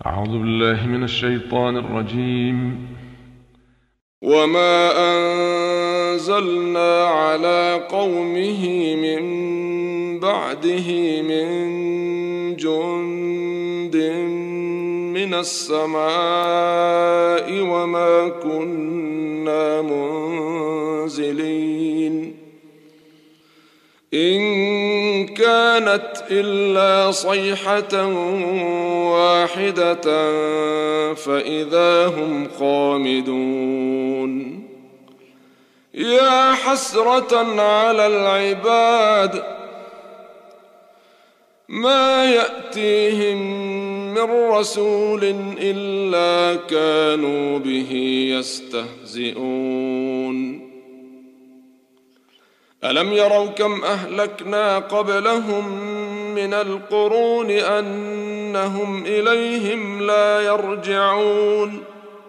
أعوذ بالله من الشيطان الرجيم. وما أنزلنا على قومه من بعده من جند من السماء وما كنا منزلين إن كانت إلا صيحة واحدة فإذا هم خامدون. يا حسرة على العباد ما يأتيهم من رسول إلا كانوا به يستهزئون. ألم يروا كم أهلكنا قبلهم من القرون أنهم إليهم لا يرجعون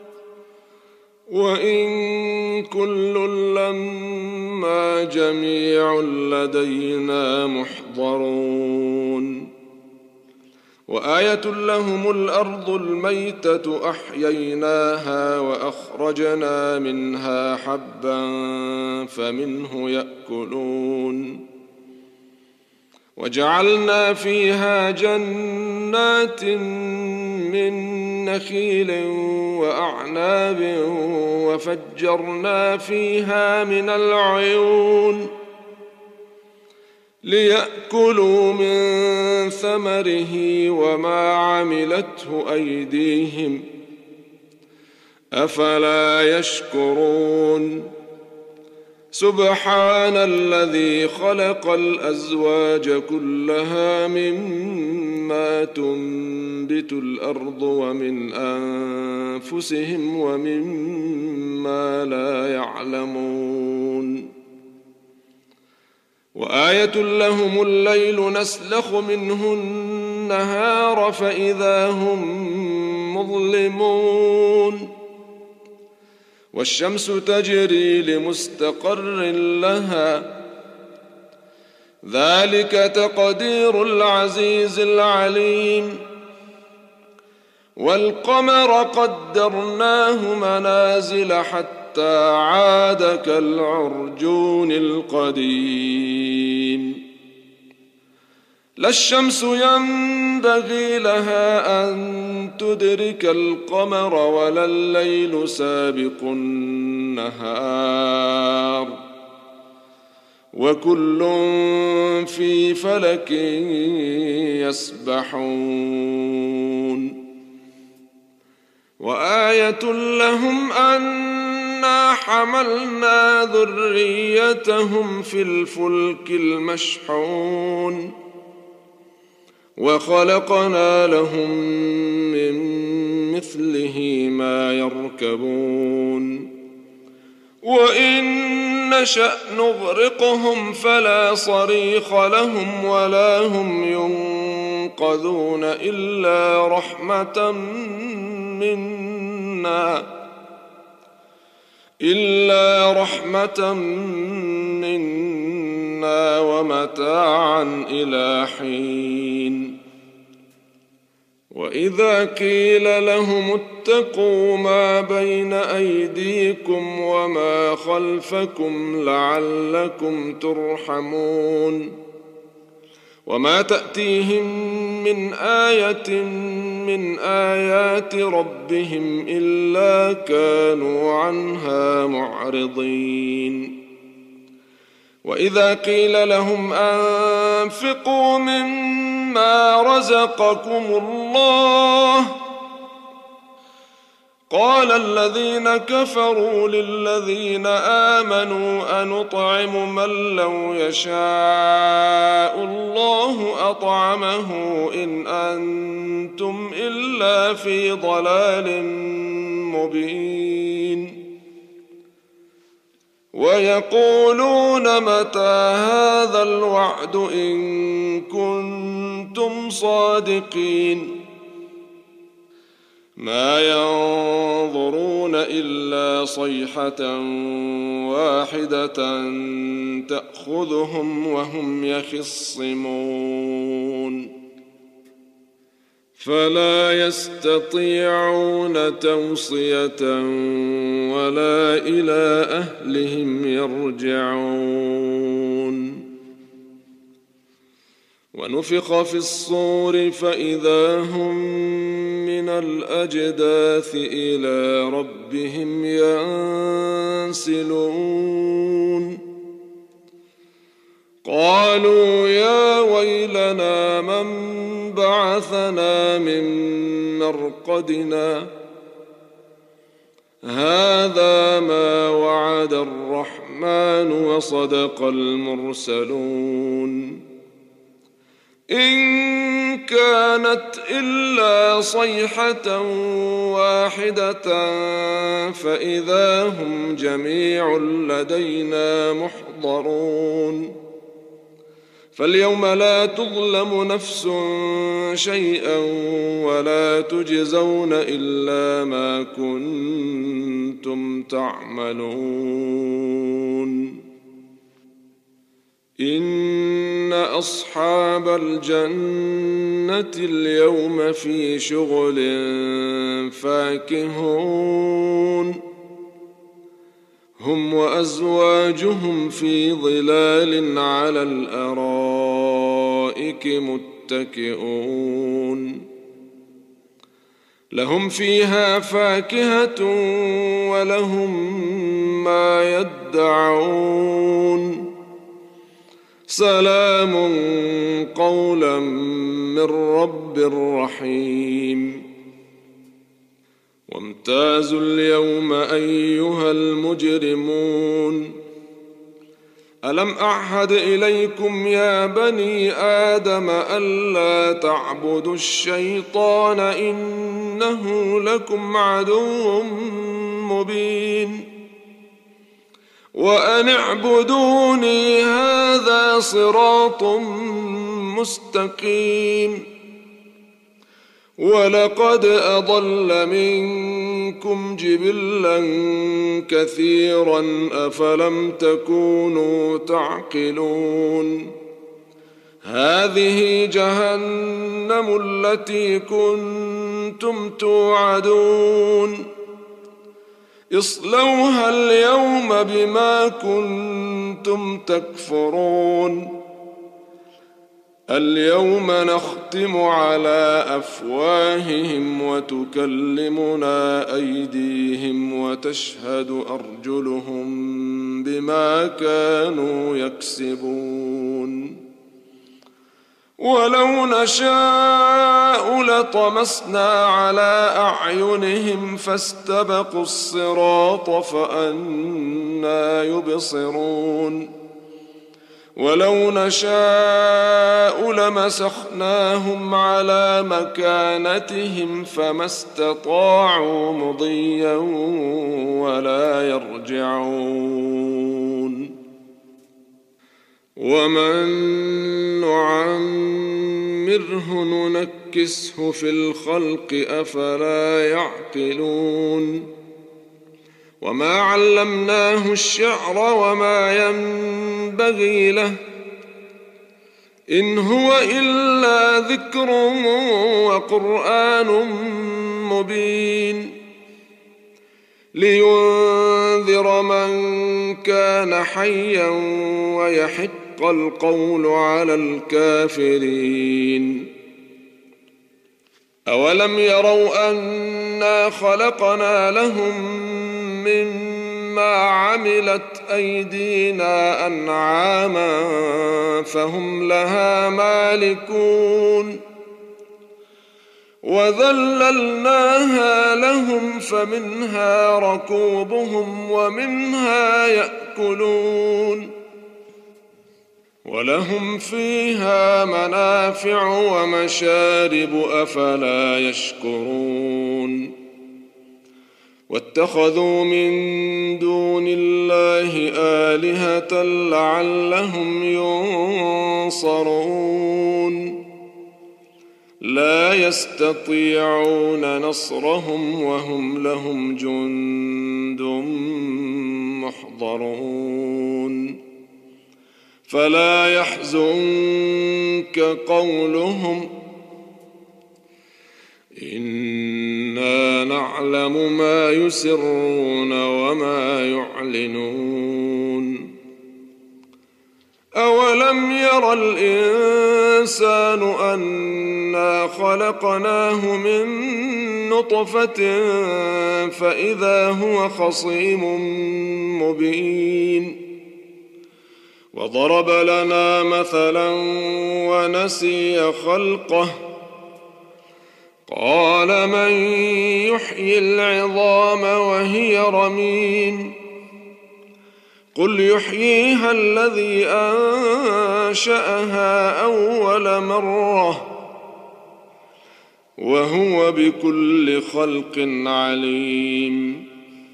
وإن كل لما جميع لدينا محضرون. وآية لهم الأرض الميتة أحييناها وأخرجنا منها حبا فمنه يأكلون وجعلنا فيها جنات من نخيل وأعناب وفجرنا فيها من العيون ليأكلوا من ثمره وما عملته أيديهم أفلا يشكرون. سبحان الذي خلق الأزواج كلها مما تنبت الأرض ومن أنفسهم ومما لا يعلمون. وآية لهم الليل نسلخ منه النهار فإذا هم مظلمون. والشمس تجري لمستقر لها ذلك تقدير العزيز العليم. والقمر قدرناه منازل حتى عاد كالعرجون القديم. لا الشمس ينبغي لها أن تدرك القمر ولا الليل سابق النهار وكل في فلك يسبحون. وآية لهم أنا حملنا ذريتهم في الفلك المشحون وخلقنا لهم من مثله ما يركبون. وإن نشأ نغرقهم فلا صريخ لهم ولا هم ينقذون إلا رحمة منا ومتاعا إلى حين. وإذا قيل لهم اتقوا ما بين أيديكم وما خلفكم لعلكم ترحمون. وما تأتيهم من آية من آيات ربهم إلا كانوا عنها معرضين. وإذا قيل لهم أنفقوا مما رزقكم الله قال الذين كفروا للذين آمنوا أنطعم من لو يشاء الله أطعمه إن أنتم إلا في ضلال مبين. ويقولون متى هذا الوعد إن كنتم صادقين. ما ينظرون إلا صيحة واحدة تأخذهم وهم يخصمون. فلا يستطيعون توصية ولا إلى أهلهم يرجعون. ونفخ في الصور فإذا هم من الأجداث إلى ربهم ينسلون. قالوا يا ويلنا من بعثنا من مرقدنا هذا ما وعد الرحمن وصدق المرسلون. إن كانت إلا صيحة واحدة فإذا هم جميع لدينا محضرون. فاليوم لا تظلم نفس شيئا ولا تجزون إلا ما كنتم تعملون. إن أصحاب الجنة اليوم في شغل فاكهون هم وأزواجهم في ظلال على الأرائك متكئون. لهم فيها فاكهة ولهم ما يدعون. سلام قولا من رب رحيم. وامتازوا اليوم أيها المجرمون ألم أعهد إليكم يا بني آدم ألا تعبدوا الشيطان إنه لكم عدو مبين وأن اعبدوني هذا صراط مستقيم. ولقد أضل منكم جبلا كثيرا أفلم تكونوا تعقلون. هذه جهنم التي كنتم توعدون اصلوها اليوم بما كنتم تكفرون. اليوم نختم على أفواههم وتكلمنا أيديهم وتشهد أرجلهم بما كانوا يكسبون. ولو نشاء لطمسنا على أعينهم فاستبقوا الصراط فأنى يبصرون. ولو نشاء لمسخناهم على مكانتهم فما استطاعوا مضيا ولا يرجعون. ومن نعمره ننكسه في الخلق أفلا يعقلون. وما علمناه الشعر وما ينبغي له إن هو إلا ذكر وقرآن مبين لينذر من كان حيا ويحق القول على الكافرين. أولم يروا أنا خلقنا لهم مما عملت أيدينا أنعاما فهم لها مالكون وذللناها لهم فمنها ركوبهم ومنها يأكلون ولهم فيها منافع ومشارب أفلا يشكرون. واتخذوا من دون الله آلهة لعلهم ينصرون لا يستطيعون نصرهم وهم لهم جند محضرون. فلا يحزنك قولهم إنا نعلم ما يسرون وما يعلنون أولم ير الإنسان أنا خلقناه من نطفة فإذا هو خصيم مبين وضرب لنا مثلا ونسي خلقه قال من يحيي العظام وهي رميم قل يحييها الذي أنشأها أول مرة وهو بكل خلق عليم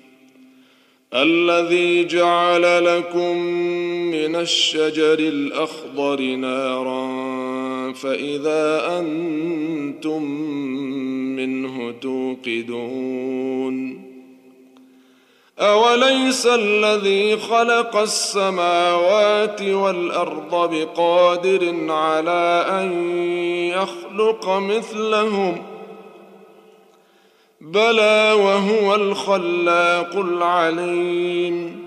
الذي جعل لكم من الشجر الأخضر نارا فإذا أنتم منه توقدون أوليس الذي خلق السماوات والأرض بقادر على أن يخلق مثلهم بلى وهو الخلاق العليم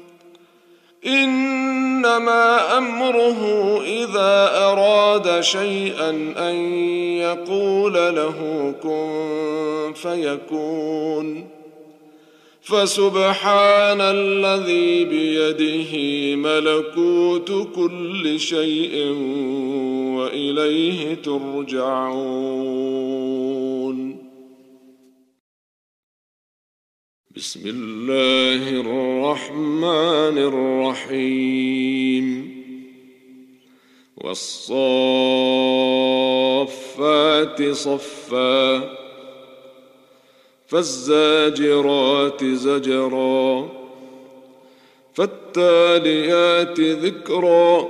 إنما أمره إذا أراد شيئا أن يقول له كن فيكون فسبحان الذي بيده ملكوت كل شيء وإليه ترجعون بسم الله الرحمن الرحيم والصافات صفا فالزاجرات زجرا فالتاليات ذكرا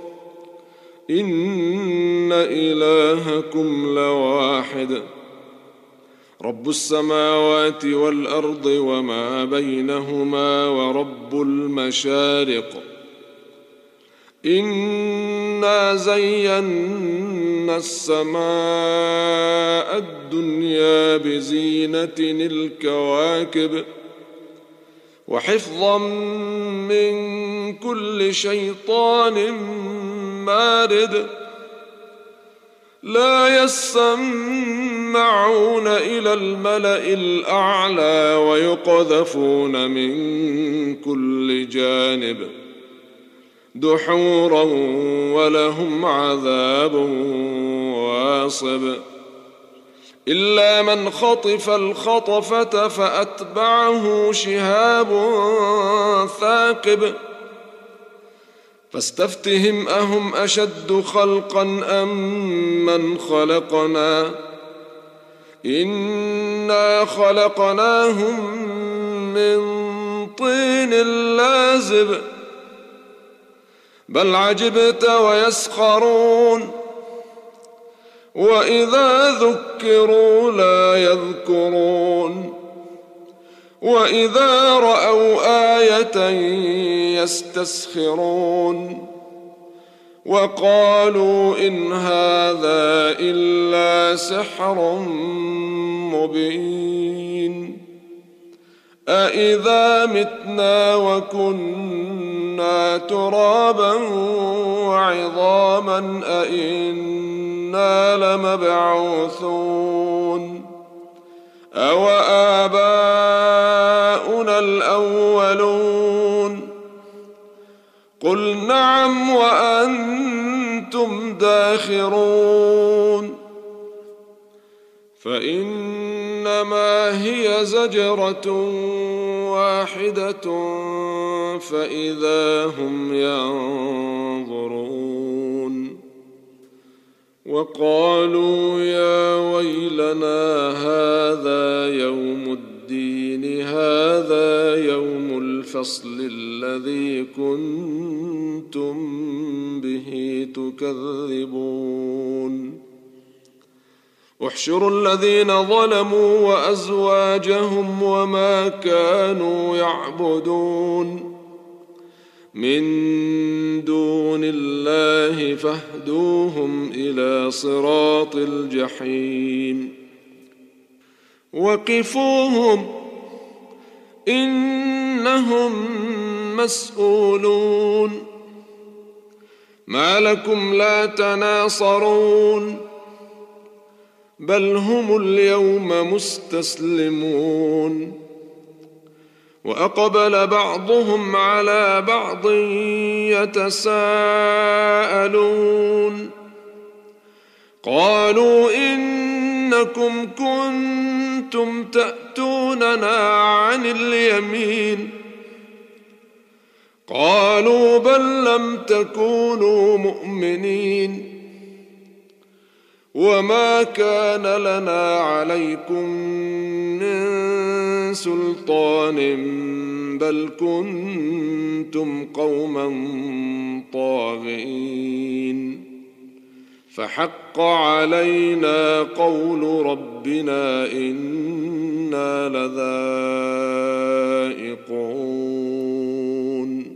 إن إلهكم لواحد رب السماوات والأرض وما بينهما ورب المشارق إنا زينا السماء الدنيا بزينة الكواكب وحفظا من كل شيطان مارد لا يسمعون إلى الملأ الأعلى ويقذفون من كل جانب دحورا ولهم عذاب واصب إلا من خطف الخطفة فأتبعه شهاب ثاقب فاستفتهم أهم أشد خلقا أم من خلقنا إنا خلقناهم من طين لازب بل عجبت ويسخرون وإذا ذكروا لا يذكرون وإذا رأوا آية يستسخرون وقالوا إن هذا إلا سحر مبين أإذا متنا وكنا ترابا وعظاما أإنا لمبعوثون أو آباؤنا الأولون قل نعم وأنتم داخرون فإنما هي زجرة واحدة فإذا هم ينظرون وقالوا يا ويلنا هذا يوم الدين هذا يوم الفصل الذي كنتم به تكذبون احشروا الذين ظلموا وأزواجهم وما كانوا يعبدون من دون الله فاهدوهم إلى صراط الجحيم وقفوهم إنهم مسؤولون ما لكم لا تناصرون بل هم اليوم مستسلمون وأقبل بعضهم على بعض يتساءلون قالوا إنكم كنتم تأتوننا عن اليمين قالوا بل لم تكونوا مؤمنين وما كان لنا عليكم من سلطان بل كنتم قوما طاغين فحق علينا قول ربنا إنا لذائقون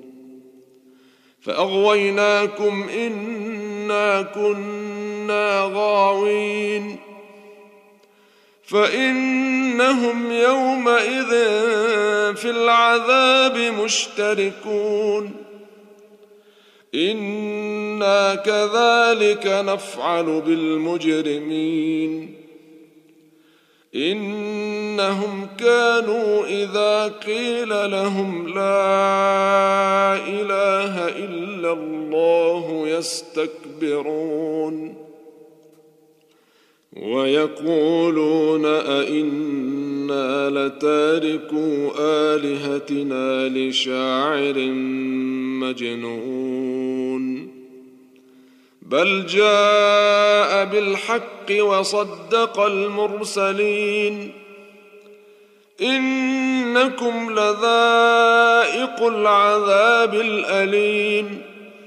فأغويناكم إنا كنا غاوين فإنهم يومئذ في العذاب مشتركون إنا كذلك نفعل بالمجرمين إنهم كانوا إذا قيل لهم لا إله إلا الله يستكبرون ويقولون أئنا لتاركو آلهتنا لشاعر مجنون بل جاء بالحق وصدق المرسلين إنكم لذائق العذاب الأليم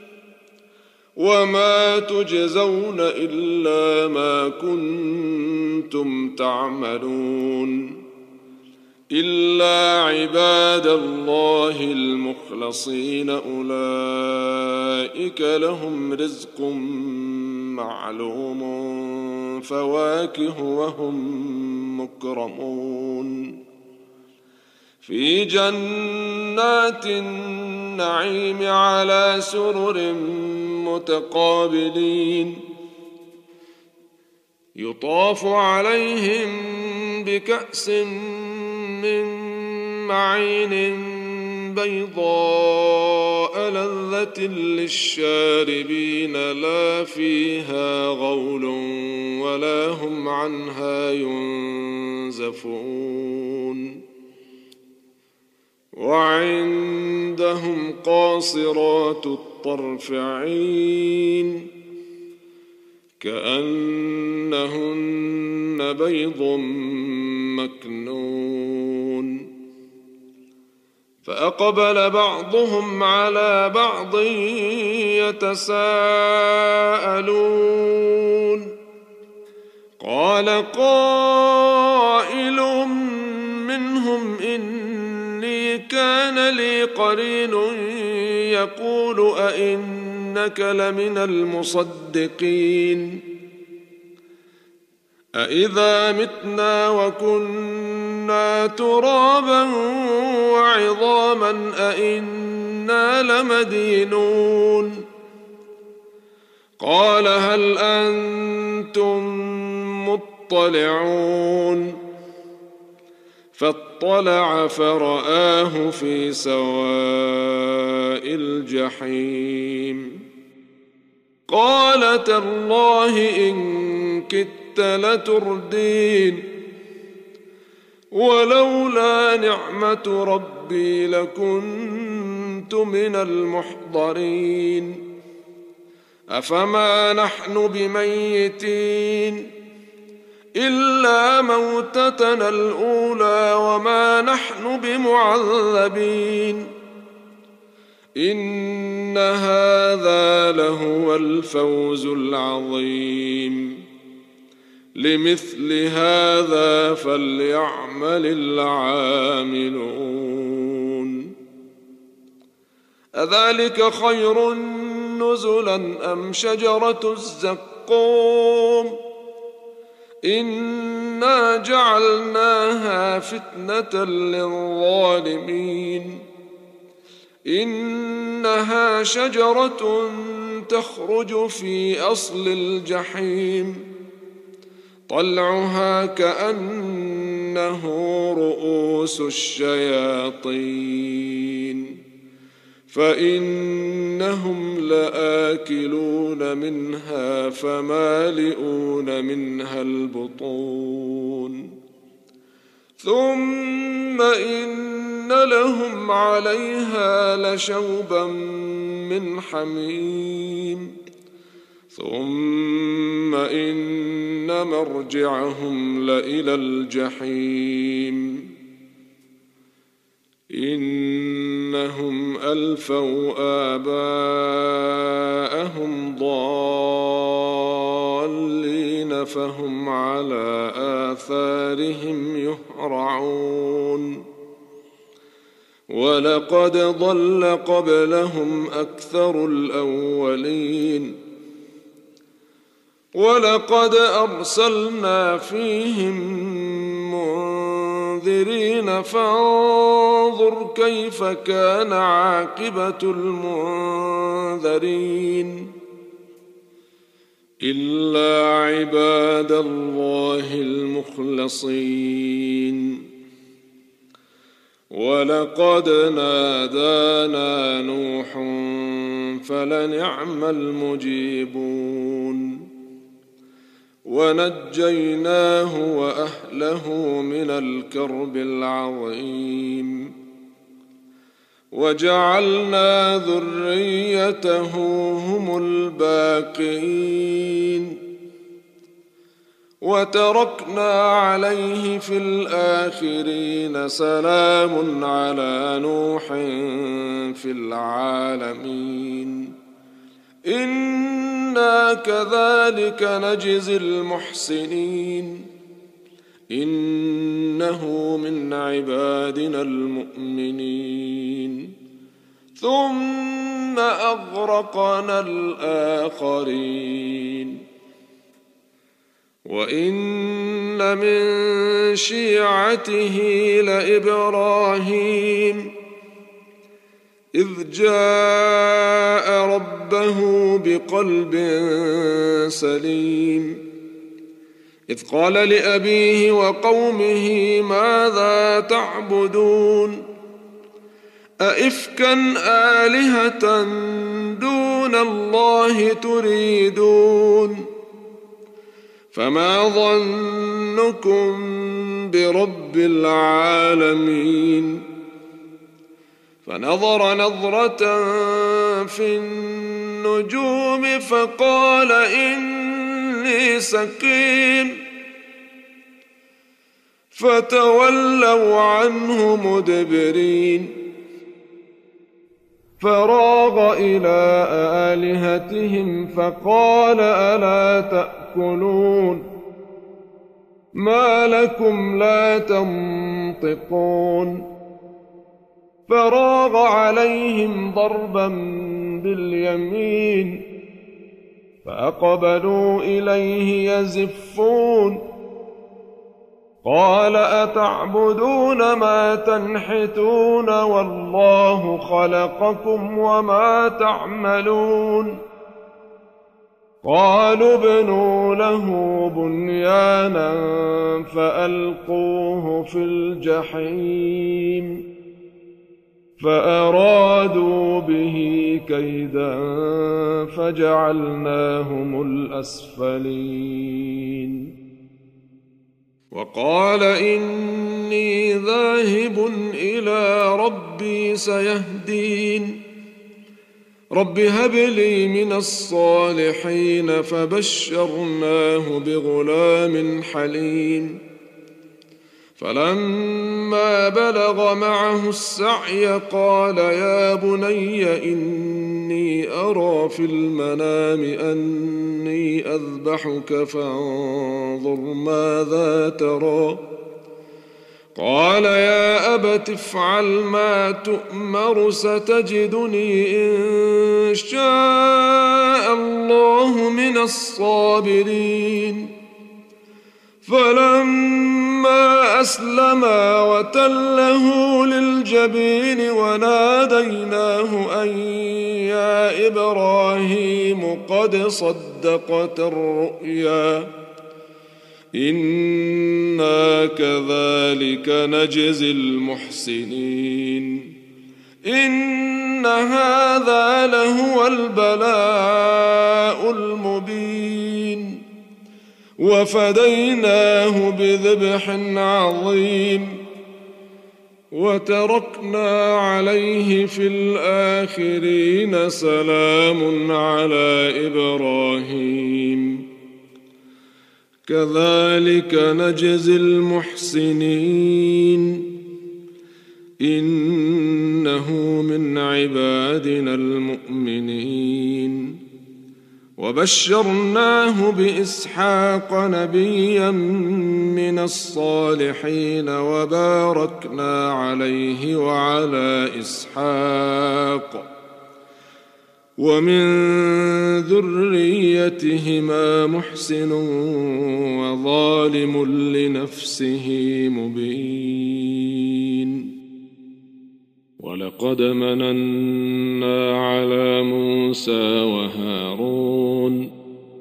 وما تجزون إلا ما كنتم تعملون إلا عباد الله المخلصين أولئك لهم رزق معلوم فواكه وهم مكرمون في جنات النعيم على سرر متقابلين يطاف عليهم بكأس من معين بيضاء لذة للشاربين لا فيها غول ولا هم عنها ينزفون وعندهم قاصرات الطرف عين كأنهن بيض مكنون فأقبل بعضهم على بعض يتساءلون قال قائل منهم إني كان لي قرين يقول أئنك لمن المصدقين أإذا متنا وكنا ترابا وعظاما أئنا لمدينون قال هل أنتم مطلعون فاطلع فرآه في سواء الجحيم قال تالله إن كدت لتردين ولولا نعمة ربي لكنت من المحضرين أفما نحن بميتين إلا موتتنا الأولى وما نحن بمعذبين إن هذا لهو الفوز العظيم لمثل هذا فليعمل العاملون أذلك خير نزلا أم شجرة الزقوم إنا جعلناها فتنة للظالمين إنها شجرة تخرج في أصل الجحيم طلعها كأنه رؤوس الشياطين فإنهم لآكلون منها فمالئون منها البطون ثم إن لهم عليها لشوبا من حميم ثم إن مرجعهم لإلى الجحيم إنهم ألفوا آباءهم ضالين فهم على آثارهم يهرعون ولقد ضل قبلهم أكثر الأولين ولقد أرسلنا فيهم منذرين فانظر كيف كان عاقبة المنذرين إلا عباد الله المخلصين ولقد نادانا نوح فلنعم المجيبون ونجيناه وأهله من الكرب العظيم وجعلنا ذريته هم الباقين وتركنا عليه في الآخرين سلام على نوح في العالمين إنا كذلك نجزي المحسنين إنه من عبادنا المؤمنين ثم أغرقنا الآخرين وإن من شيعته لإبراهيم إذ جاء ربه بقلب سليم إذ قال لأبيه وقومه ماذا تعبدون أئفكا آلهة دون الله تريدون فما ظنكم برب العالمين فنظر نظرة في النجوم فقال إني سقيم فتولوا عنه مدبرين فراغ إلى آلهتهم فقال ألا تأكلون ما لكم لا تنطقون فراغ عليهم ضربا باليمين فأقبلوا إليه يزفون قال أتعبدون ما تنحتون والله خلقكم وما تعملون قالوا ابنوا له بنيانا فألقوه في الجحيم فأرادوا به كيدا فجعلناهم الأسفلين وقال إني ذاهب إلى ربي سيهدين رب هب لي من الصالحين فبشرناه بغلام حليم فلما بلغ معه السعي قال يا بني إني أرى في المنام أني أذبحك فانظر ماذا ترى قال يا أبت افعل ما تؤمر ستجدني إن شاء الله من الصابرين فلما أسلما وتله للجبين وناديناه أن يا إبراهيم قد صدقت الرؤيا إنا كذلك نجزي المحسنين إن هذا لهو البلاء المبين وفديناه بذبح عظيم وتركنا عليه في الآخرين سلام على إبراهيم كذلك نجزي المحسنين إنه من عبادنا المؤمنين وبشرناه بإسحاق نبيا من الصالحين وباركنا عليه وعلى إسحاق ومن ذريتهما محسن وظالم لنفسه مبين ولقد مننا على موسى وهارون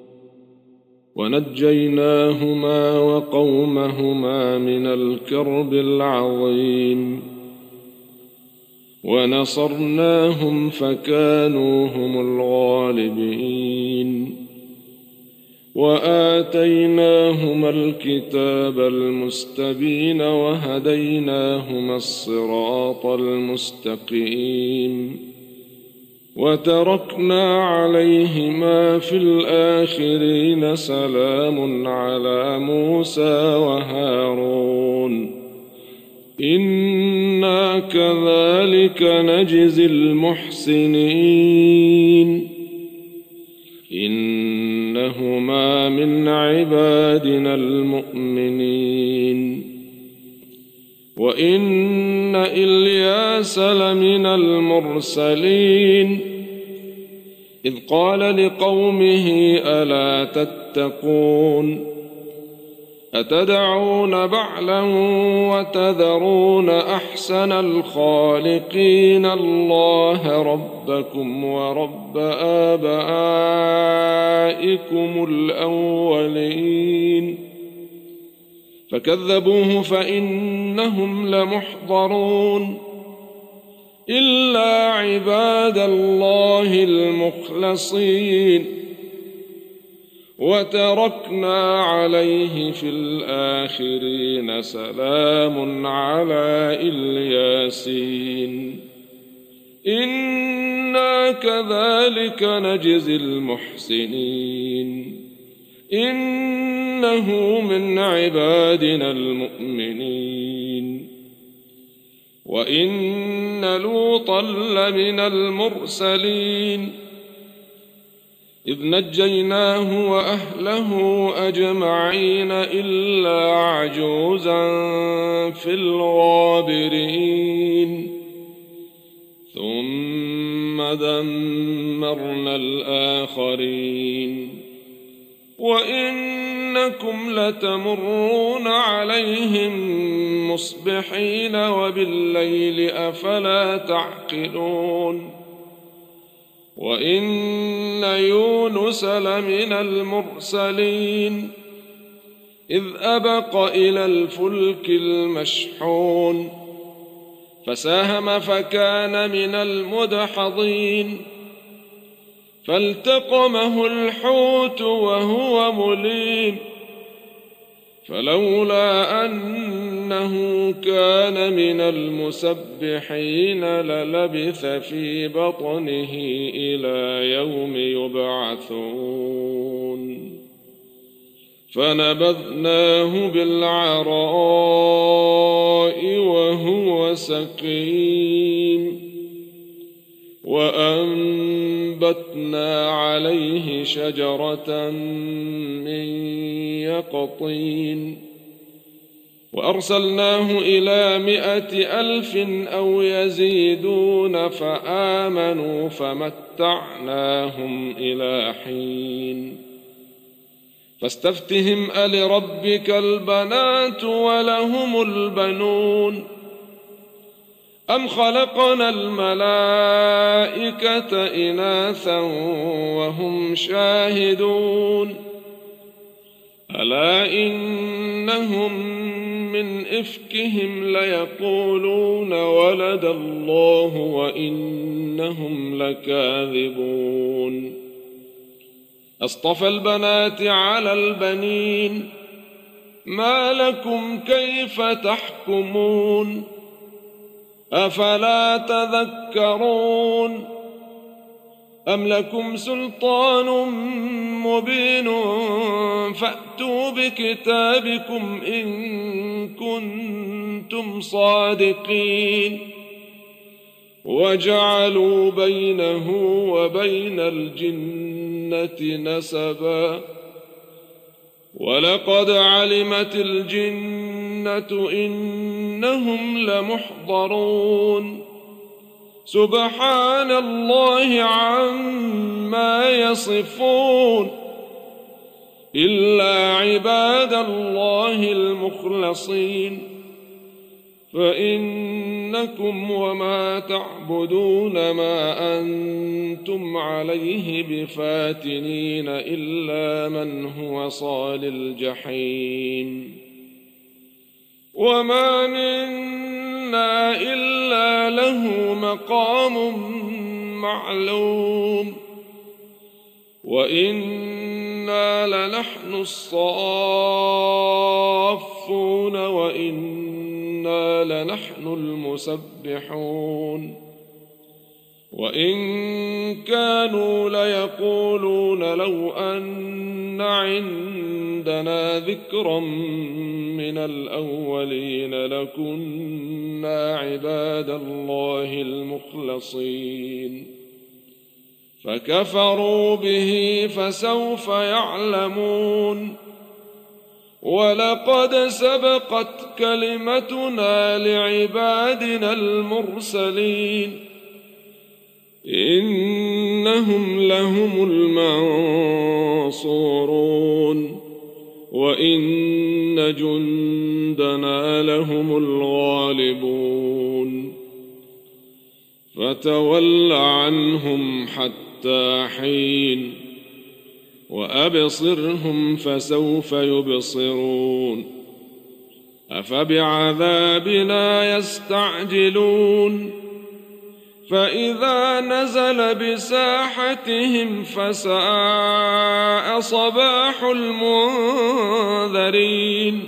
ونجيناهما وقومهما من الكرب العظيم ونصرناهم فكانوا هم الغالبين وآتيناهما الكتاب المستبين وهديناهما الصراط المستقيم وتركنا عليهما في الآخرين سلام على موسى وهارون إنا كذلك نجزي المحسنين إنهما من عبادنا المؤمنين وإن إلياس لمن المرسلين إذ قال لقومه ألا تتقون أتدعون بعلا وتذرون أحسن الخالقين الله ربكم ورب آبائكم الأولين فكذبوه فإنهم لمحضرون إلا عباد الله المخلصين وتركنا عليه في الآخرين سلام على الياسين إنا كذلك نجزي المحسنين إنه من عبادنا المؤمنين وإن لوطا لمن المرسلين إذ نجيناه وأهله أجمعين إلا عجوزا في الغابرين ثم دمرنا الآخرين وإنكم لتمرون عليهم مصبحين وبالليل أفلا تعقلون وإن يونس لمن المرسلين إذ أبق إلى الفلك المشحون فساهم فكان من المدحضين فالتقمه الحوت وهو مليم فلولا أنه كان من المسبحين للبث في بطنه إلى يوم يبعثون فنبذناه بالعراء وهو سقيم وأنبتنا عليه شجرة من يقطين وأرسلناه إلى 100,000 أو يزيدون فآمنوا فمتعناهم إلى حين فاستفتهم ألربك البنات ولهم البنون أم خلقنا الملائكة إناثا وهم شاهدون ألا إنهم من إفكهم ليقولون ولد الله وإنهم لكاذبون أصطفى البنات على البنين ما لكم كيف تحكمون أفلا تذكرون أم لكم سلطان مبين فأتوا بكتابكم إن كنتم صادقين وجعلوا بينه وبين الجنة نسبا ولقد علمت الجنة إنهم لمحضرون سبحان الله عما يصفون إلا عباد الله المخلصين فإنكم وما تعبدون ما أنتم عليه بفاتنين إلا من هو صال الجحيم وما منا إلا له مقام معلوم وإنا لنحن الصافون وإنا لنحن المسبحون وإن كانوا ليقولون لو أن عندنا ذكرا من الأولين لكنا عباد الله المخلصين فكفروا به فسوف يعلمون ولقد سبقت كلمتنا لعبادنا المرسلين إنهم لهم المنصورون وإن جندنا لهم الغالبون فتول عنهم حتى حين وأبصرهم فسوف يبصرون أفبعذابنا يستعجلون فإذا نزل بساحتهم فساء صباح المنذرين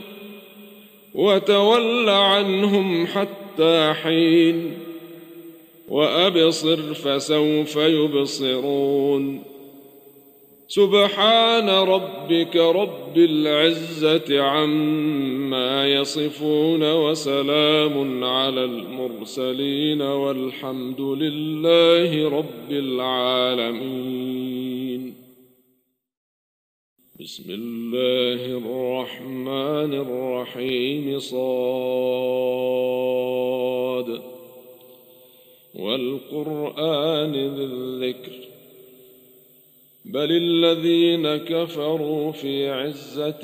وتول عنهم حتى حين وأبصر فسوف يبصرون سبحان ربك رب العزة عما يصفون وسلام على المرسلين والحمد لله رب العالمين بسم الله الرحمن الرحيم صاد والقرآن ذي الذكر بل الذين كفروا في عزة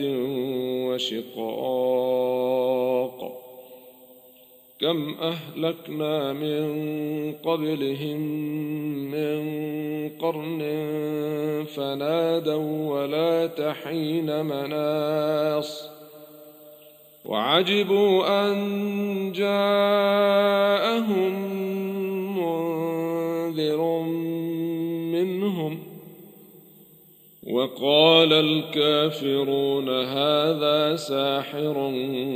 وشقاق كم أهلكنا من قبلهم من قرن فنادوا ولا حين مناص وعجبوا أن جاءهم منذر منهم وقال الكافرون هذا ساحر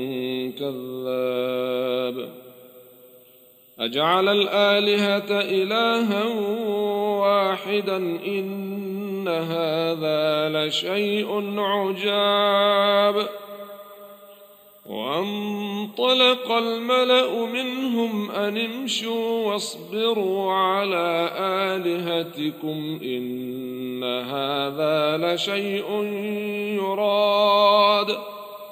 كذاب أجعل الآلهة إلها واحدا إن هذا لشيء عجاب وانطلق الملأ منهم أن امشوا واصبروا على آلهتكم إن هذا لشيء يراد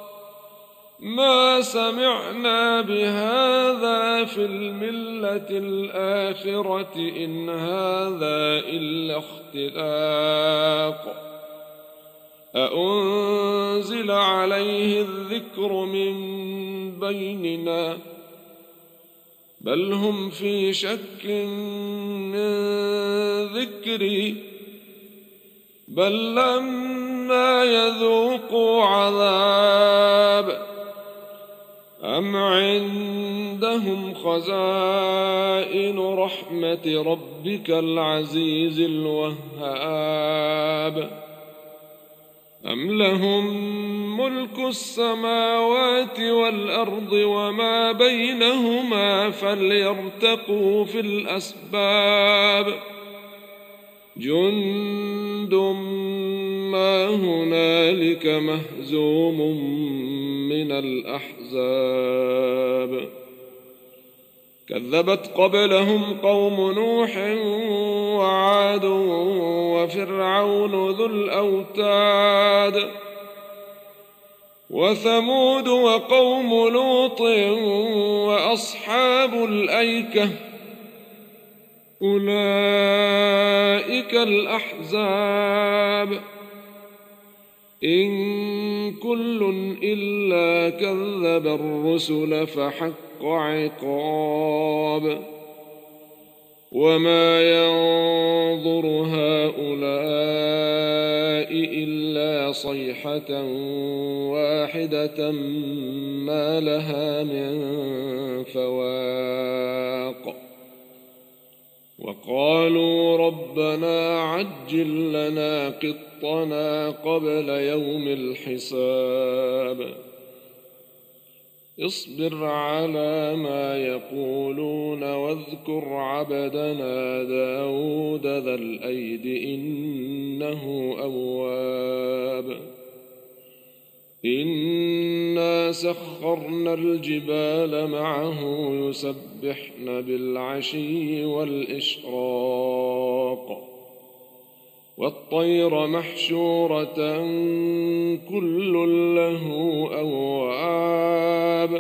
ما سمعنا بهذا في الملة الآخرة إن هذا إلا اختلاق أأنزل عليه الذكر من بيننا بل هم في شك من ذكري بل لما يذوقوا عذاب أم عندهم خزائن رحمة ربك العزيز الوهاب أم لهم ملك السماوات والأرض وما بينهما فليرتقوا في الأسباب جند ما هنالك مهزوم من الأحزاب كذبت قبلهم قوم نوح وعاد وفرعون ذو الأوتاد وثمود وقوم لوط وأصحاب الأيكة أولئك الأحزاب إن كل إلا كذب الرسل فحق عقاب وما ينظر هؤلاء إلا صيحة واحدة ما لها من فواق وقالوا ربنا عجل لنا قطنا قبل يوم الحساب اصبر على ما يقولون واذكر عبدنا داود ذا الأيد إنه أواب إنا سخرنا الجبال معه يسبحن بالعشي والإشراق والطير محشورة كل له أواب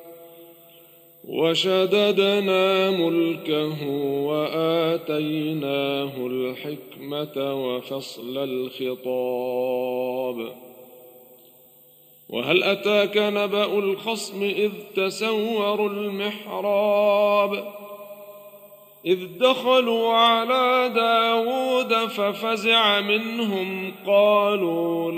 وشددنا ملكه وآتيناه الحكمة وفصل الخطاب وهل أتاك نبأ الخصم إذ تسوروا المحراب إذ دخلوا على داود ففزع منهم قالوا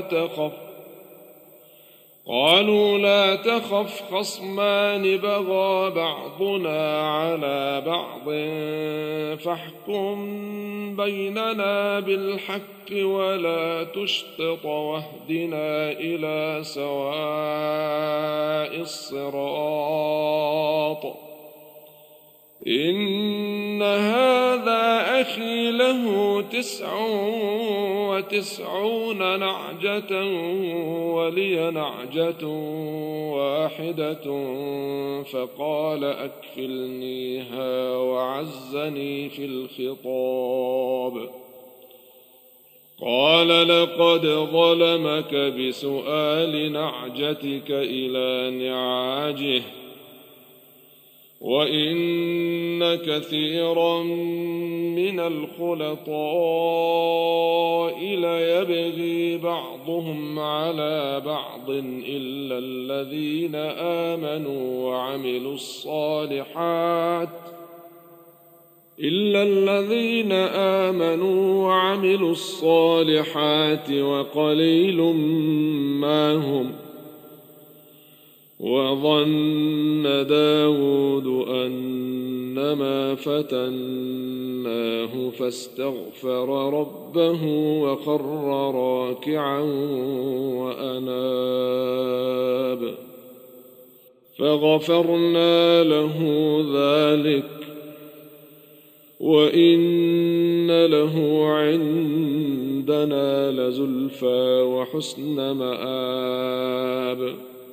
لا تخف خصمان بغى بعضنا على بعض فاحكم بيننا بالحق ولا تشطط واهدنا إلى سواء الصراط إن هذا أخي له 99 نعجة ولي نعجة واحدة فقال أكفلنيها وعزني في الخطاب قال لقد ظلمك بسؤال نعجتك إلى نعاجه وإن كثيرا من الخلطاء ليبغي بعضهم على بعض إلا الذين آمنوا وعملوا الصالحات وقليل ما هم وظن داود أنما فتناه فاستغفر ربه وخر راكعا وأناب فغفرنا له ذلك وإن له عندنا لزلفى وحسن مآب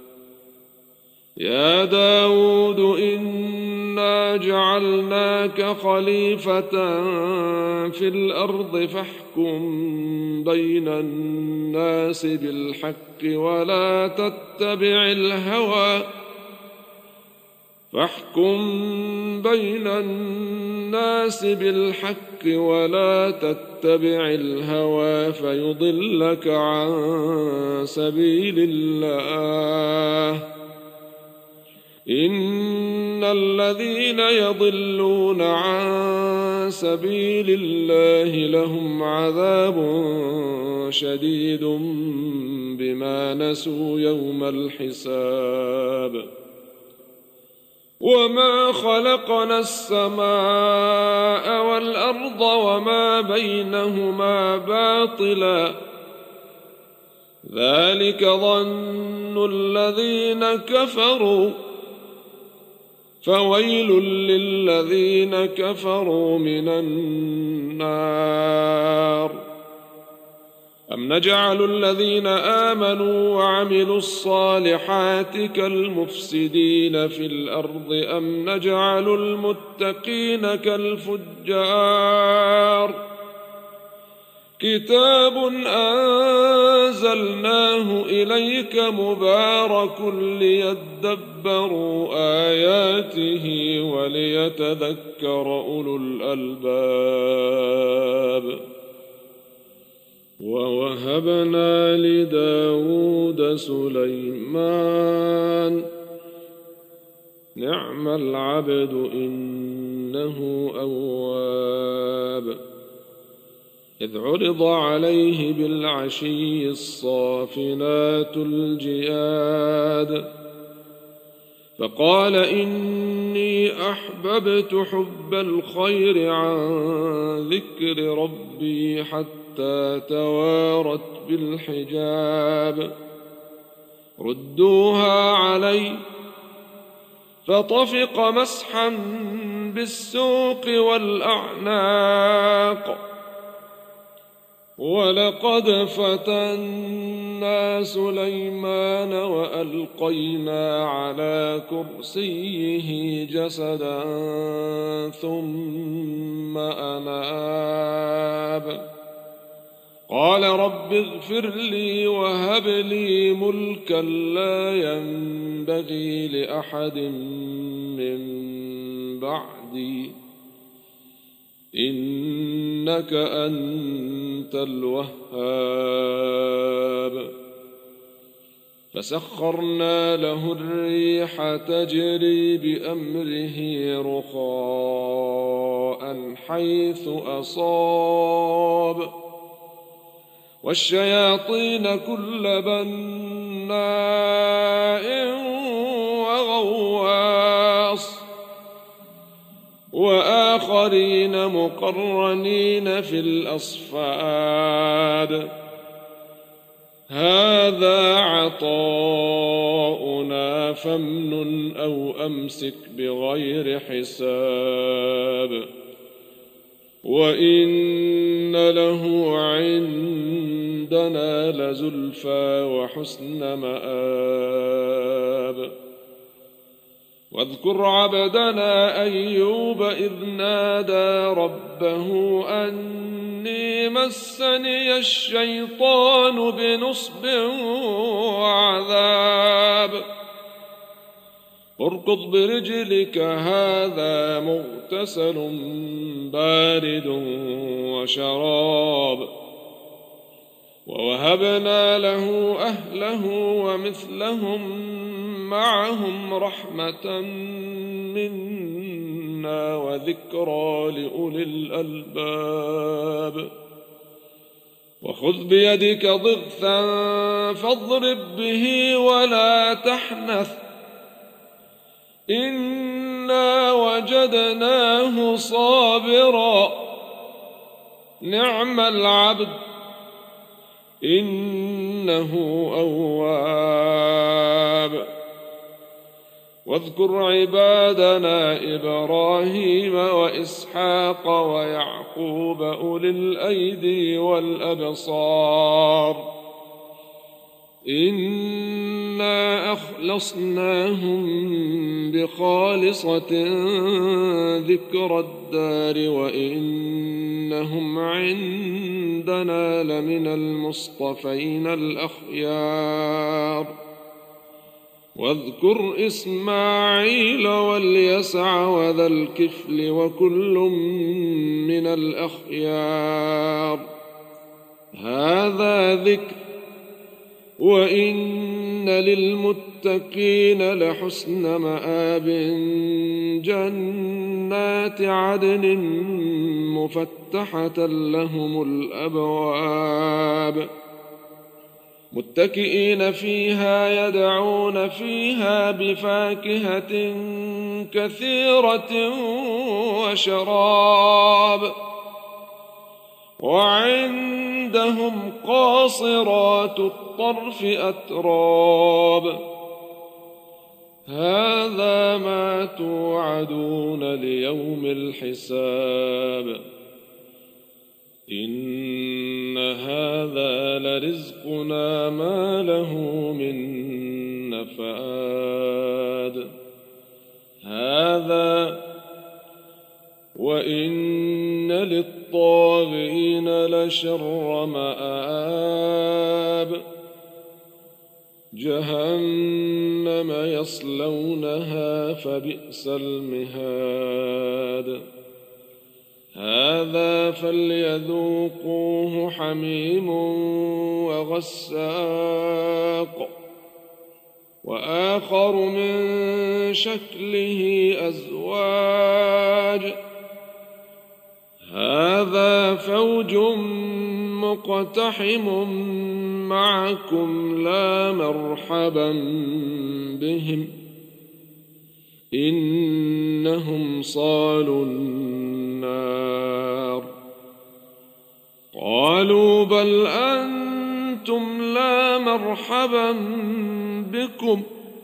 يا داود إنا جعلناك خليفة في الأرض فاحكم بين الناس بالحق فاحكم بين الناس بالحق ولا تتبع الهوى فيضلك عن سبيل الله إن الذين يضلون عن سبيل الله لهم عذاب شديد بما نسوا يوم الحساب وما خلقنا السماء والأرض وما بينهما باطلا ذلك ظن الذين كفروا فويل للذين كفروا من النار أم نجعل الذين آمنوا وعملوا الصالحات كالمفسدين في الأرض أم نجعل المتقين كالفجار كتاب أنزلناه إليك مبارك ليدبروا آياته وليتذكر أولو الألباب ووهبنا لداود سليمان نعم العبد إنه أواب إذ عرض عليه بالعشي الصافنات الجياد فقال إني أحببت حب الخير عن ذكر ربي حتى توارت بالحجاب ردوها علي فطفق مسحا بالسوق والأعناق ولقد فتنا سليمان وألقينا على كرسيه جسدا ثم أناب قال رب اغفر لي وهب لي ملكا لا ينبغي لأحد من بعدي إنك أنت الوهاب فسخرنا له الريح تجري بأمره رخاء حيث أصاب والشياطين كل بناء وغواص وآخرين مقرنين في الأصفاد هذا عطاؤنا فامنن أو أمسك بغير حساب وإن له عندنا لزلفى وحسن مآب واذكر عبدنا أيوب إذ نادى ربه أني مسني الشيطان بنصب وعذاب اركض برجلك هذا مغتسل بارد وشراب ووهبنا له أهله ومثلهم معهم رحمة منا وذكرى لأولي الألباب وخذ بيدك ضغثا فاضرب به ولا تحنث إنا وجدناه صابرا نعم العبد إنه أواب واذكر عبادنا إبراهيم وإسحاق ويعقوب أولي الأيدي والأبصار إنا أخلصناهم بخالصة ذكر الدار وإنهم عندنا لمن المصطفين الأخيار واذكر إسماعيل واليسع وذا الكفل وكل من الأخيار هذا ذكر وإن للمتقين لحسن مآب جنات عدن مفتحة لهم الأبواب متكئين فيها يدعون فيها بفاكهة كثيرة وشراب وعندهم قاصرات الطرف أتراب هذا ما توعدون ليوم الحساب إن هذا لرزقنا ما له من نفاد هذا وإن للطاغين لشر مآب جهنم يصلونها فبئس المهاد هذا فليذوقوه حميم وغساق وآخر من شكله أزواج هذا فوج مقتحم معكم لا مرحبا بهم إنهم صالوا النار قالوا بل أنتم لا مرحبا بكم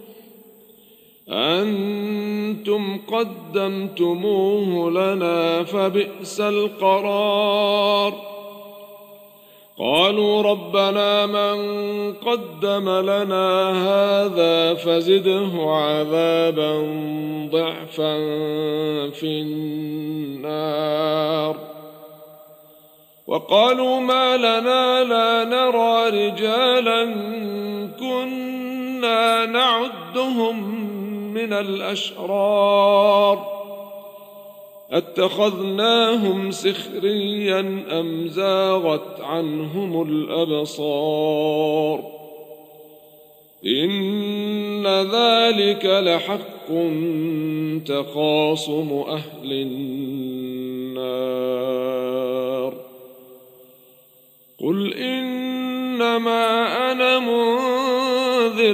أنتم قدمتموه لنا فبئس القرار قالوا ربنا من قدم لنا هذا فزده عذابا ضعفا في النار وقالوا ما لنا لا نرى رجالا كنا نعدهم من الأشرار اتخذناهم سخريا أم زاغت عنهم الأبصار إن ذلك لحق تخاصم أهل النار قل إنما أنا منذر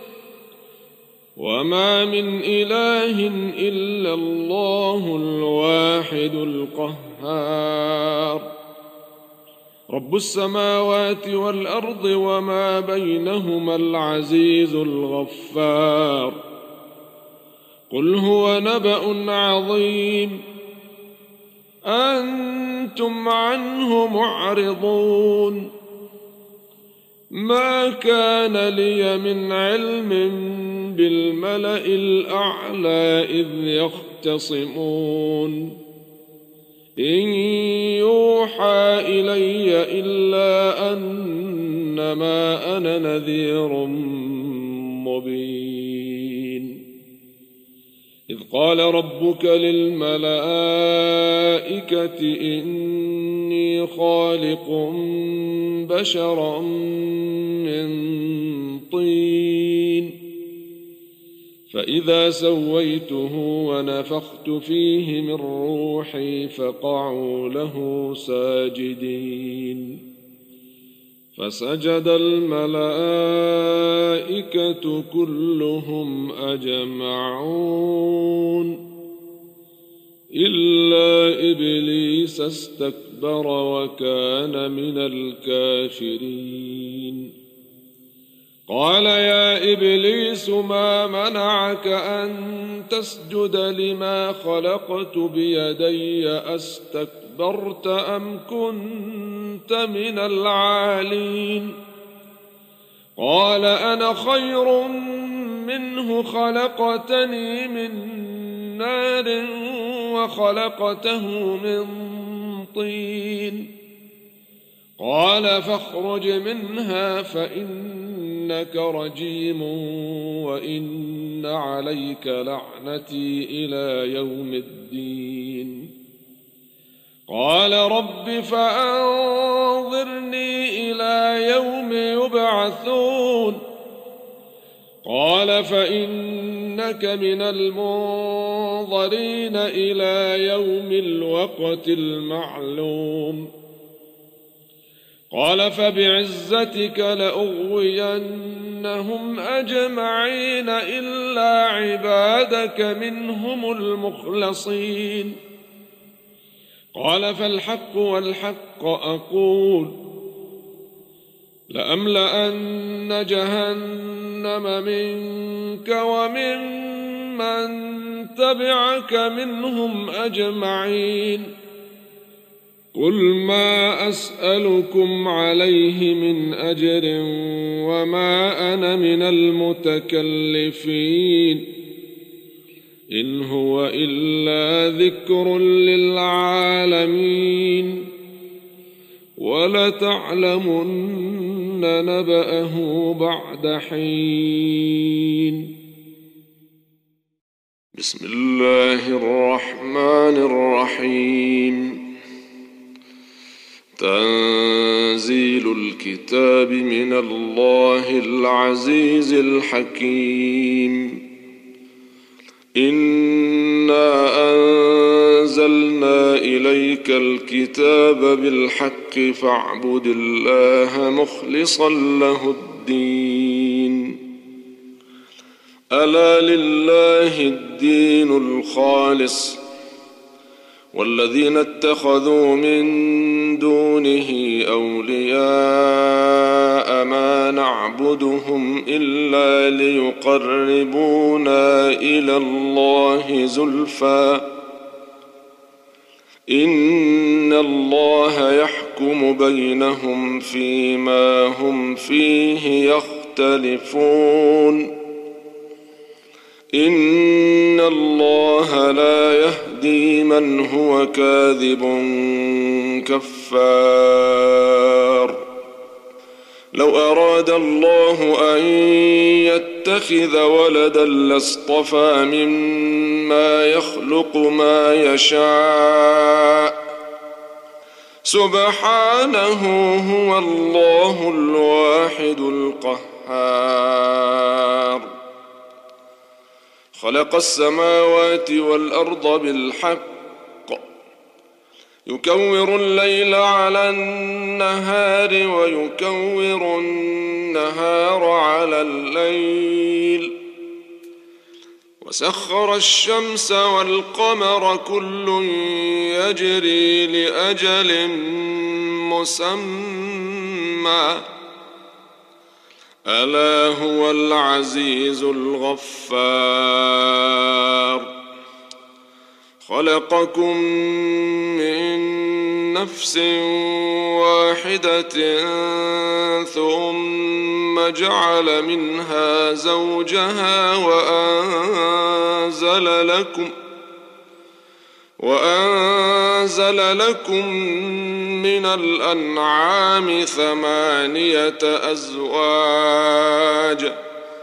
وما من إله إلا الله الواحد القهار رب السماوات والأرض وما بينهما العزيز الغفار قل هو نبأ عظيم أنتم عنه معرضون ما كان لي من علم بالملأ الأعلى إذ يختصمون إن يوحى إلي إلا أنما أنا نذير مبين إذ قال ربك للملائكة إني خالق بشرا من طين فإذا سويته ونفخت فيه من روحي فقعوا له ساجدين فسجد الملائكة كلهم أجمعون إلا إبليس استكبر وكان من الكافرين قال يا إبليس ما منعك أن تسجد لما خلقت بيدي أستكبرت أم كنت من العالين قال أنا خير منه خلقتني من نار وخلقته من طين قال فاخرج منها فإنك رجيم وإن عليك لعنتي إلى يوم الدين. قال رب فأنظرني إلى يوم يبعثون. قال فإنك من المنظرين إلى يوم الوقت المعلوم. قال فبعزتك لأغوينهم أجمعين إلا عبادك منهم المخلصين. قال فالحق والحق أقول لأملأن جهنم منك ومن من تبعك منهم أجمعين. قل ما أسألكم عليه من أجر وما أنا من المتكلفين إن هو إلا ذكر للعالمين ولتعلمن نبأه بعد حين. بسم الله الرحمن الرحيم. تنزيل الكتاب من الله العزيز الحكيم. إنا أنزلنا إليك الكتاب بالحق فاعبد الله مخلصا له الدين. ألا لله الدين الخالص والذين اتخذوا من دونه أولياء ما نعبدهم إلا ليقربونا إلى الله زلفى إن الله يحكم بينهم فيما هم فيه يختلفون. إن الله لا يهدي من هو كاذب كفار. لو أراد الله أن يتخذ ولدا لاصطفى مما يخلق ما يشاء سبحانه هو الله الواحد القهار. خلق السماوات والأرض بالحق يكور الليل على النهار ويكور النهار على الليل وسخر الشمس والقمر كل يجري لأجل مسمى ألا هو العزيز الغفار. خلقكم من نفس واحدة ثم جعل منها زوجها وأنزل لكم من الأنعام 8 أزواج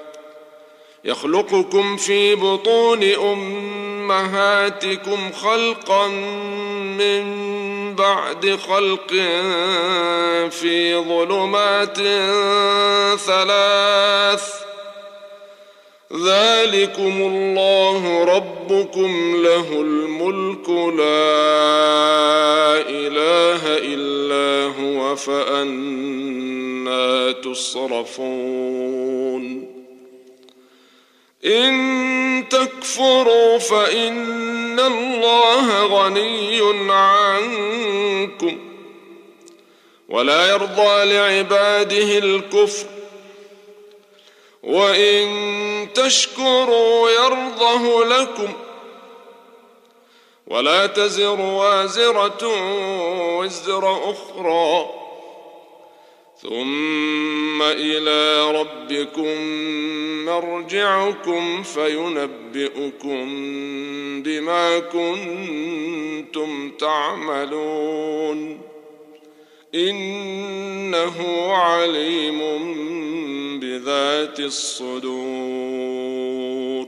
يخلقكم في بطون أمهاتكم خلقا من بعد خلق في ظلمات 3 ذلكم الله ربكم له الملك لا إله إلا هو فأنى تصرفون. إن تكفروا فإن الله غني عنكم ولا يرضى لعباده الكفر وإن تشكروا يرضه لكم ولا تزر وازرة وزر أخرى ثم إلى ربكم مرجعكم فينبئكم بما كنتم تعملون. إنه عليم بذات الصدور.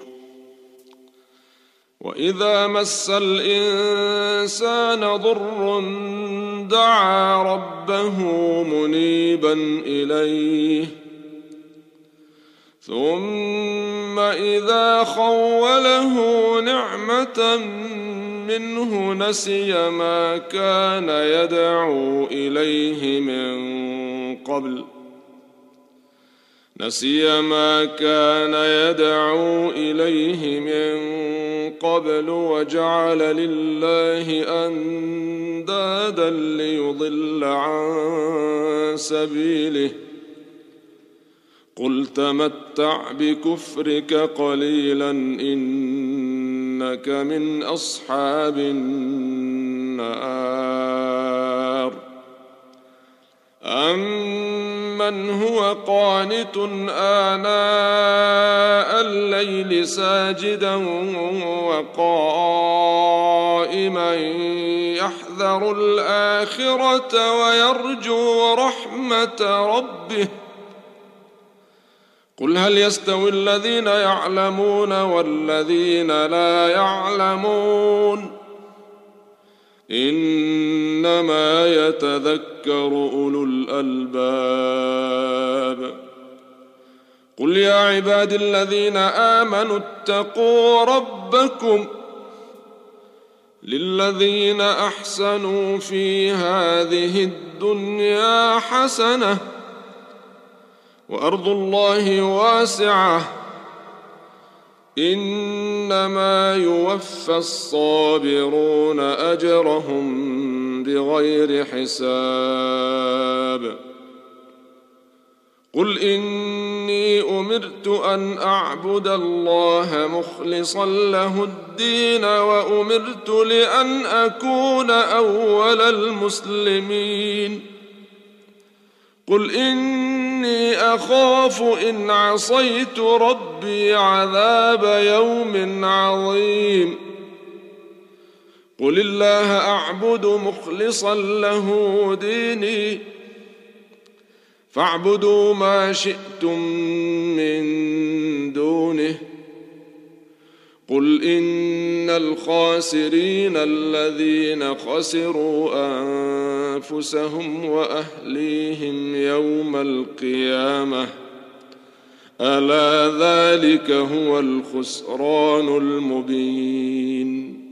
وإذا مس الإنسان ضر دعا ربه منيبا إليه ثم إذا خوله نعمة منه نسي ما كان يدعو إليه من قبل وجعل لله أندادا ليضل عن سبيله. قل تمتع بكفرك قليلا إنك من أصحاب النار. أمن هو قانت آناء الليل ساجدا وقائما يحذر الآخرة ويرجو رحمة ربه. قل هل يستوي الذين يعلمون والذين لا يعلمون إنما يتذكر أولو الألباب. قل يا عبادي الذين آمنوا اتقوا ربكم للذين أحسنوا في هذه الدنيا حسنة وأرض الله واسعة إنما يوفى الصابرون أجرهم بغير حساب. قل إني أمرت أن أعبد الله مخلصا له الدين وأمرت لأن أكون أول المسلمين. قل إني أخاف إن عصيت ربي عذاب يوم عظيم. قل الله أعبد مخلصا له ديني فاعبدوا ما شئتم من دونه. قل إن الخاسرين الذين خسروا أنفسهم وأهليهم يوم القيامة ألا ذلك هو الخسران المبين.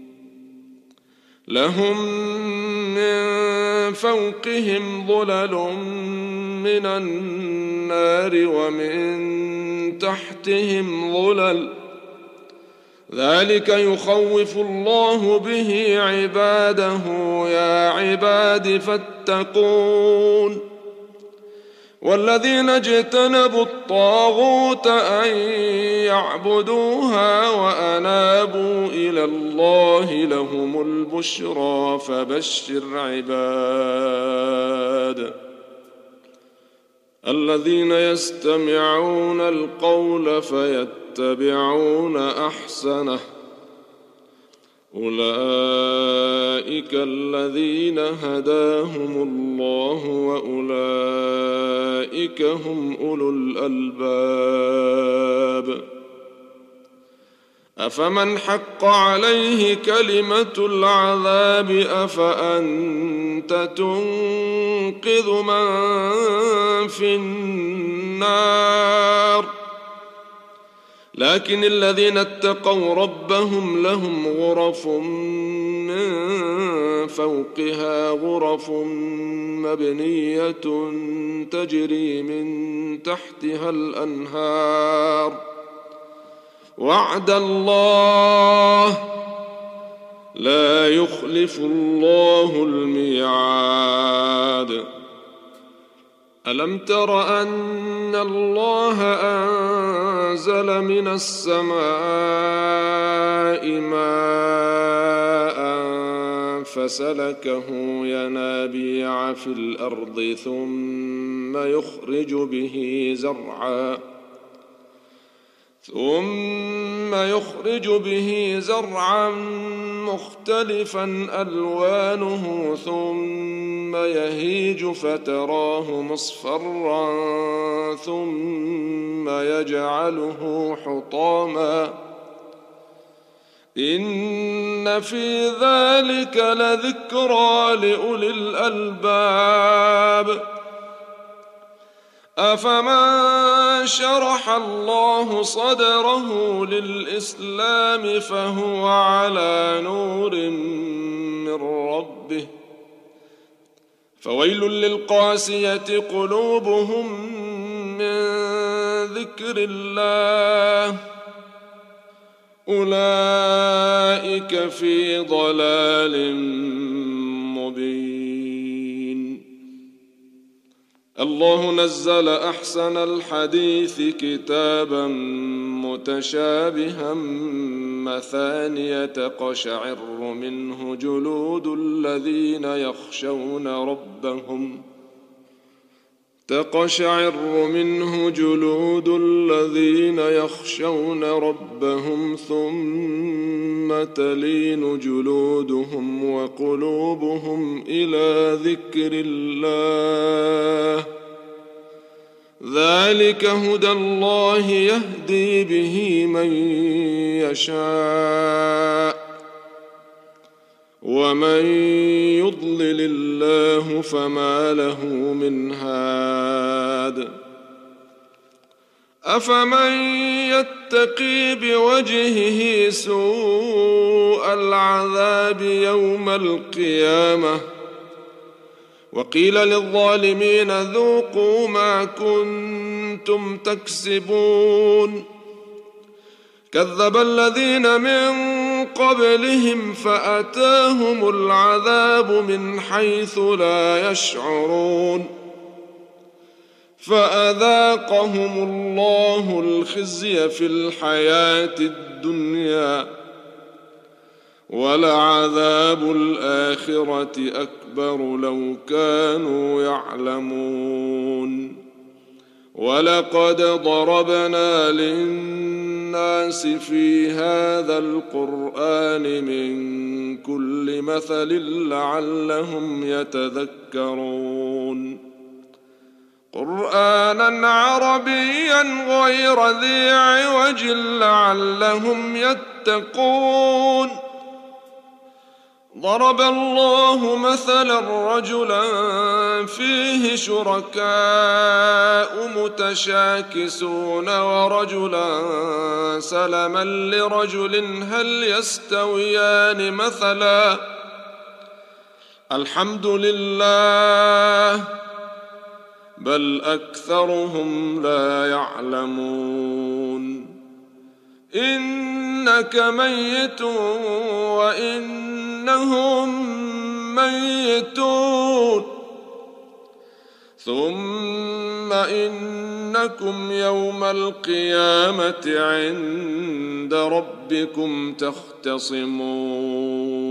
لهم من فوقهم ظلل من النار ومن تحتهم ظلل ذلك يخوف الله به عباده يا عباد فاتقون. والذين اجتنبوا الطاغوت أن يعبدوها وأنابوا إلى الله لهم البشرى فبشر عباد الذين يستمعون القول فيتبعون أحسنه أولئك الذين هداهم الله وأولئك هم أولو الألباب. أفمن حق عليه كلمة العذاب أفأنت تنقذ من في النار. لكن الذين اتقوا ربهم لهم غرف من فوقها غرف مبنية تجري من تحتها الأنهار وعد الله لا يخلف الله الميعاد. ألم تر أن الله أنزل من السماء ماء فسلكه ينابيع في الأرض ثم يخرج به ثم يخرج به زرعا مختلفا ألوانه ثم يهيج فتراه مصفرا ثم يجعله حطاما إن في ذلك لذكرى لأولي الألباب أفمن شرح الله صدره للإسلام فهو على نور من ربه فويل للقاسية قلوبهم من ذكر الله أولئك في ضلال مبين. الله نزل أحسن الحديث كتابا متشابها مثانية تقشعر منه جلود الذين يخشون ربهم ثم تلين جلودهم وقلوبهم إلى ذكر الله ذلك هدى الله يهدي به من يشاء ومن يضلل الله فما له من هاد أفمن يتقي بوجهه سوء العذاب يوم القيامة وقيل للظالمين ذوقوا ما كنتم تكسبون كذب الذين من قبلهم فأتاهم العذاب من حيث لا يشعرون فأذاقهم الله الخزي في الحياة الدنيا ولعذاب الآخرة أكبر لو كانوا يعلمون ولقد ضربنا للناس في هذا القرآن من كل مثل لعلهم يتذكرون قرآنا عربيا غير ذي عوج لعلهم يتقون ضرب الله مثلا رجلا فيه شركاء متشاكسون ورجلا سلما لرجل هل يستويان مثلا الحمد لله بل أكثرهم لا يعلمون إنك ميت وإنهم ميتون ثم إنكم يوم القيامة عند ربكم تختصمون